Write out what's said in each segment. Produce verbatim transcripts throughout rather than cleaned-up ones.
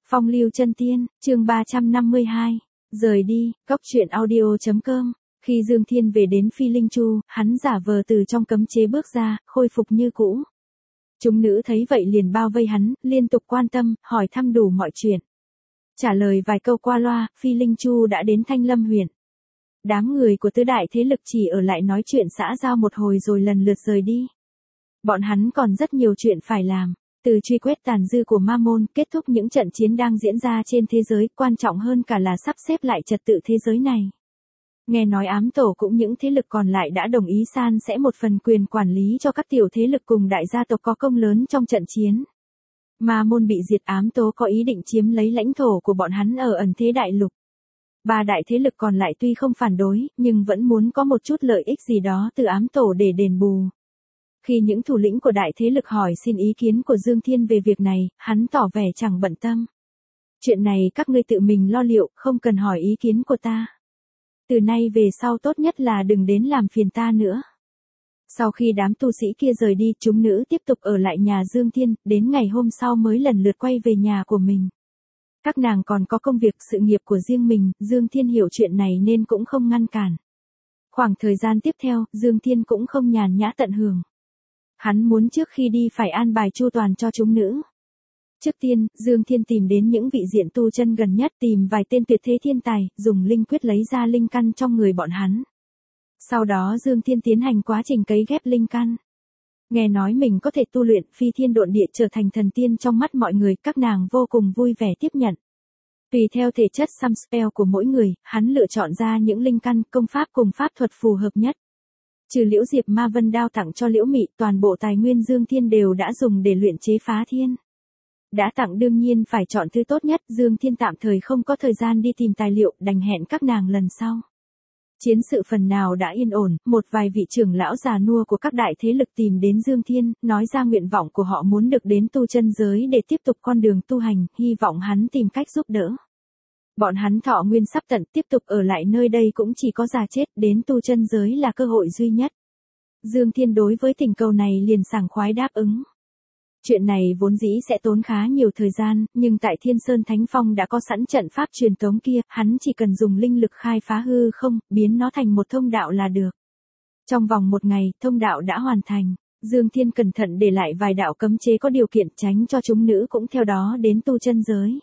Phong lưu chân tiên, chương ba trăm năm mươi hai. Rời đi, góc truyện audio.com. Khi Dương Thiên về đến Phi Linh Chu, hắn giả vờ từ trong cấm chế bước ra, khôi phục như cũ. Chúng nữ thấy vậy liền bao vây hắn, liên tục quan tâm, hỏi thăm đủ mọi chuyện. Trả lời vài câu qua loa, Phi Linh Chu đã đến Thanh Lâm huyện. Đám người của tứ đại thế lực chỉ ở lại nói chuyện xã giao một hồi rồi lần lượt rời đi. Bọn hắn còn rất nhiều chuyện phải làm. Từ truy quét tàn dư của Ma Môn, kết thúc những trận chiến đang diễn ra trên thế giới, quan trọng hơn cả là sắp xếp lại trật tự thế giới này. Nghe nói ám tổ cũng những thế lực còn lại đã đồng ý san sẻ một phần quyền quản lý cho các tiểu thế lực cùng đại gia tộc có công lớn trong trận chiến. Ma Môn bị diệt, ám tố có ý định chiếm lấy lãnh thổ của bọn hắn ở ẩn thế đại lục. Ba đại thế lực còn lại tuy không phản đối, nhưng vẫn muốn có một chút lợi ích gì đó từ ám tổ để đền bù. Khi những thủ lĩnh của đại thế lực hỏi xin ý kiến của Dương Thiên về việc này, hắn tỏ vẻ chẳng bận tâm. Chuyện này các ngươi tự mình lo liệu, không cần hỏi ý kiến của ta. Từ nay về sau tốt nhất là đừng đến làm phiền ta nữa. Sau khi đám tu sĩ kia rời đi, chúng nữ tiếp tục ở lại nhà Dương Thiên, đến ngày hôm sau mới lần lượt quay về nhà của mình. Các nàng còn có công việc sự nghiệp của riêng mình, Dương Thiên hiểu chuyện này nên cũng không ngăn cản. Khoảng thời gian tiếp theo, Dương Thiên cũng không nhàn nhã tận hưởng. Hắn muốn trước khi đi phải an bài chu toàn cho chúng nữ. Trước tiên, Dương Thiên tìm đến những vị diện tu chân gần nhất, tìm vài tên tuyệt thế thiên tài, dùng linh quyết lấy ra linh căn trong người bọn hắn. Sau đó Dương Thiên tiến hành quá trình cấy ghép linh căn. Nghe nói mình có thể tu luyện phi thiên độn địa trở thành thần tiên trong mắt mọi người, các nàng vô cùng vui vẻ tiếp nhận. Tùy theo thể chất xăm spell của mỗi người, hắn lựa chọn ra những linh căn, công pháp cùng pháp thuật phù hợp nhất. Trừ Liễu Diệp Ma Vân đao tặng cho Liễu Mị, toàn bộ tài nguyên Dương Thiên đều đã dùng để luyện chế phá thiên. Đã tặng đương nhiên phải chọn thứ tốt nhất, Dương Thiên tạm thời không có thời gian đi tìm tài liệu, đành hẹn các nàng lần sau. Chiến sự phần nào đã yên ổn, một vài vị trưởng lão già nua của các đại thế lực tìm đến Dương Thiên, nói ra nguyện vọng của họ muốn được đến tu chân giới để tiếp tục con đường tu hành, hy vọng hắn tìm cách giúp đỡ. Bọn hắn thọ nguyên sắp tận, tiếp tục ở lại nơi đây cũng chỉ có già chết, đến tu chân giới là cơ hội duy nhất. Dương Thiên đối với thỉnh cầu này liền sảng khoái đáp ứng. Chuyện này vốn dĩ sẽ tốn khá nhiều thời gian, nhưng tại Thiên Sơn Thánh Phong đã có sẵn trận pháp truyền tống kia, hắn chỉ cần dùng linh lực khai phá hư không, biến nó thành một thông đạo là được. Trong vòng một ngày, thông đạo đã hoàn thành. Dương Thiên cẩn thận để lại vài đạo cấm chế có điều kiện, tránh cho chúng nữ cũng theo đó đến tu chân giới.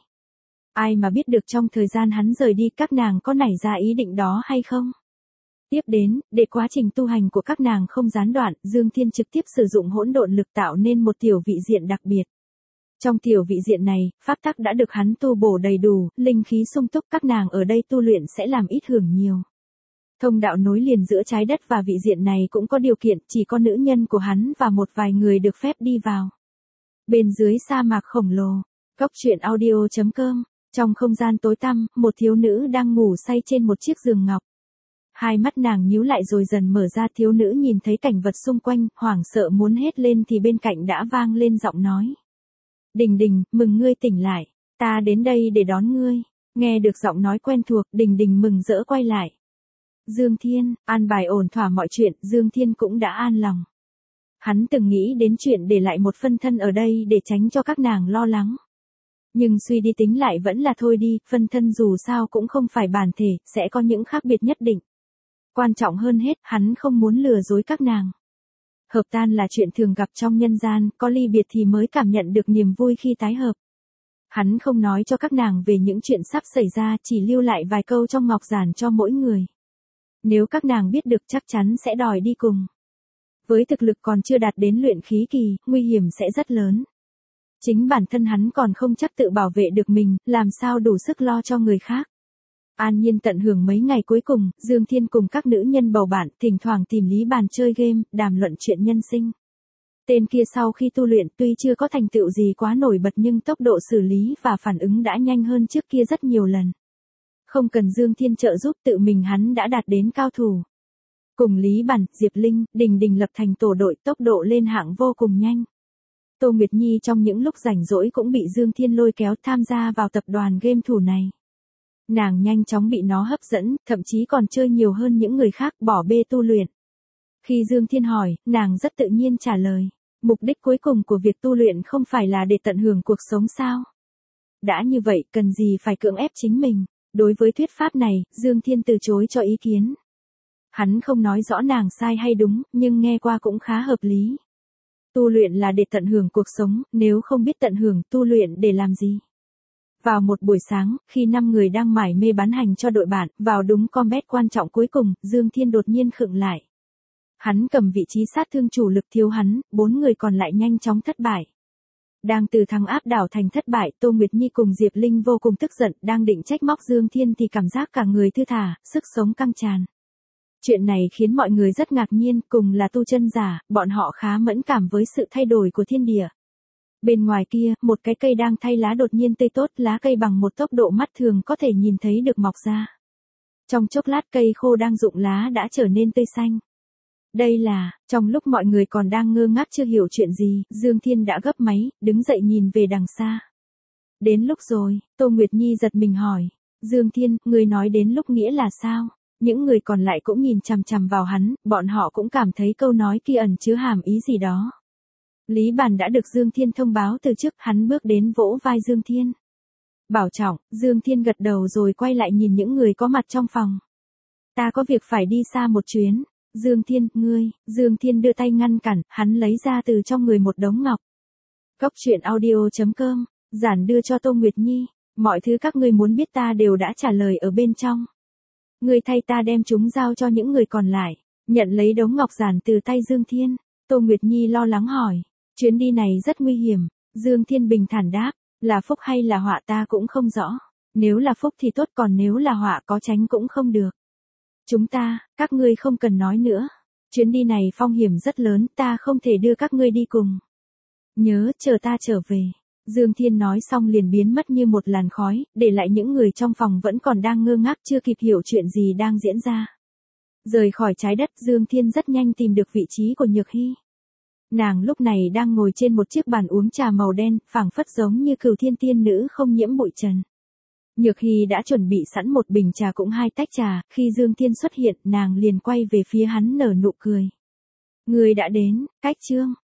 Ai mà biết được trong thời gian hắn rời đi các nàng có nảy ra ý định đó hay không? Tiếp đến, để quá trình tu hành của các nàng không gián đoạn, Dương Thiên trực tiếp sử dụng hỗn độn lực tạo nên một tiểu vị diện đặc biệt. Trong tiểu vị diện này, pháp tắc đã được hắn tu bổ đầy đủ, linh khí sung túc, các nàng ở đây tu luyện sẽ làm ít hưởng nhiều. Thông đạo nối liền giữa trái đất và vị diện này cũng có điều kiện, chỉ có nữ nhân của hắn và một vài người được phép đi vào. Bên dưới sa mạc khổng lồ, góc truyện audio.com. Trong không gian tối tăm, một thiếu nữ đang ngủ say trên một chiếc giường ngọc. Hai mắt nàng nhíu lại rồi dần mở ra, thiếu nữ nhìn thấy cảnh vật xung quanh, hoảng sợ muốn hét lên thì bên cạnh đã vang lên giọng nói. Đình Đình, mừng ngươi tỉnh lại, ta đến đây để đón ngươi. Nghe được giọng nói quen thuộc, Đình Đình mừng rỡ quay lại. Dương Thiên, an bài ổn thỏa mọi chuyện, Dương Thiên cũng đã an lòng. Hắn từng nghĩ đến chuyện để lại một phân thân ở đây để tránh cho các nàng lo lắng. Nhưng suy đi tính lại vẫn là thôi đi, phân thân dù sao cũng không phải bản thể, sẽ có những khác biệt nhất định. Quan trọng hơn hết, hắn không muốn lừa dối các nàng. Hợp tan là chuyện thường gặp trong nhân gian, có ly biệt thì mới cảm nhận được niềm vui khi tái hợp. Hắn không nói cho các nàng về những chuyện sắp xảy ra, chỉ lưu lại vài câu trong ngọc giản cho mỗi người. Nếu các nàng biết được chắc chắn sẽ đòi đi cùng. Với thực lực còn chưa đạt đến luyện khí kỳ, nguy hiểm sẽ rất lớn. Chính bản thân hắn còn không chắc tự bảo vệ được mình, làm sao đủ sức lo cho người khác. An nhiên tận hưởng mấy ngày cuối cùng, Dương Thiên cùng các nữ nhân bầu bạn, thỉnh thoảng tìm Lý Bàn chơi game, đàm luận chuyện nhân sinh. Tên kia sau khi tu luyện tuy chưa có thành tựu gì quá nổi bật nhưng tốc độ xử lý và phản ứng đã nhanh hơn trước kia rất nhiều lần. Không cần Dương Thiên trợ giúp, tự mình hắn đã đạt đến cao thủ. Cùng Lý Bàn, Diệp Linh, Đình Đình lập thành tổ đội, tốc độ lên hạng vô cùng nhanh. Tô Nguyệt Nhi trong những lúc rảnh rỗi cũng bị Dương Thiên lôi kéo tham gia vào tập đoàn game thủ này. Nàng nhanh chóng bị nó hấp dẫn, thậm chí còn chơi nhiều hơn những người khác, bỏ bê tu luyện. Khi Dương Thiên hỏi, nàng rất tự nhiên trả lời, mục đích cuối cùng của việc tu luyện không phải là để tận hưởng cuộc sống sao? đã như vậy cần gì phải cưỡng ép chính mình. Đối với thuyết pháp này, Dương Thiên từ chối cho ý kiến. Hắn không nói rõ nàng sai hay đúng, nhưng nghe qua cũng khá hợp lý. Tu luyện là để tận hưởng cuộc sống, nếu không biết tận hưởng tu luyện để làm gì. Vào một buổi sáng, khi năm người đang mải mê bán hành cho đội bạn, vào đúng combat quan trọng cuối cùng, Dương Thiên đột nhiên khựng lại. Hắn cầm vị trí sát thương chủ lực thiếu hắn, bốn người còn lại nhanh chóng thất bại. Đang từ thắng áp đảo thành thất bại, Tô Nguyệt Nhi cùng Diệp Linh vô cùng tức giận, đang định trách móc Dương Thiên thì cảm giác cả người thư thả, sức sống căng tràn. Chuyện này khiến mọi người rất ngạc nhiên, cùng là tu chân giả, bọn họ khá mẫn cảm với sự thay đổi của thiên địa. Bên ngoài kia, một cái cây đang thay lá đột nhiên tươi tốt, lá cây bằng một tốc độ mắt thường có thể nhìn thấy được mọc ra. Trong chốc lát cây khô đang rụng lá đã trở nên tươi xanh. Đây là, trong lúc mọi người còn đang ngơ ngác chưa hiểu chuyện gì, Dương Thiên đã gấp máy, đứng dậy nhìn về đằng xa. Đến lúc rồi, Tô Nguyệt Nhi giật mình hỏi. Dương Thiên, người nói đến lúc nghĩa là sao? Những người còn lại cũng nhìn chằm chằm vào hắn, bọn họ cũng cảm thấy câu nói kia ẩn chứa hàm ý gì đó. Lý Bàn đã được Dương Thiên thông báo từ trước, hắn bước đến vỗ vai Dương Thiên. Bảo trọng, Dương Thiên gật đầu rồi quay lại nhìn những người có mặt trong phòng. Ta có việc phải đi xa một chuyến. Dương Thiên, ngươi, Dương Thiên đưa tay ngăn cản, hắn lấy ra từ trong người một đống ngọc. Cốc truyện audio chấm com, giản đưa cho Tô Nguyệt Nhi, mọi thứ các ngươi muốn biết ta đều đã trả lời ở bên trong. Ngươi thay ta đem chúng giao cho những người còn lại, nhận lấy đống ngọc giản từ tay Dương Thiên. Tô Nguyệt Nhi lo lắng hỏi, chuyến đi này rất nguy hiểm. Dương Thiên bình thản đáp, là phúc hay là họa ta cũng không rõ. Nếu là phúc thì tốt, còn nếu là họa có tránh cũng không được. Chúng ta, các ngươi không cần nói nữa. Chuyến đi này phong hiểm rất lớn, ta không thể đưa các ngươi đi cùng. Nhớ, chờ ta trở về. Dương Thiên nói xong liền biến mất như một làn khói, để lại những người trong phòng vẫn còn đang ngơ ngác chưa kịp hiểu chuyện gì đang diễn ra. Rời khỏi trái đất, Dương Thiên rất nhanh tìm được vị trí của Nhược Hy. Nàng lúc này đang ngồi trên một chiếc bàn uống trà màu đen, phảng phất giống như Cửu Thiên tiên nữ không nhiễm bụi trần. Nhược Hy đã chuẩn bị sẵn một bình trà cũng hai tách trà, khi Dương Thiên xuất hiện, nàng liền quay về phía hắn nở nụ cười. Người đã đến, Cách Trương.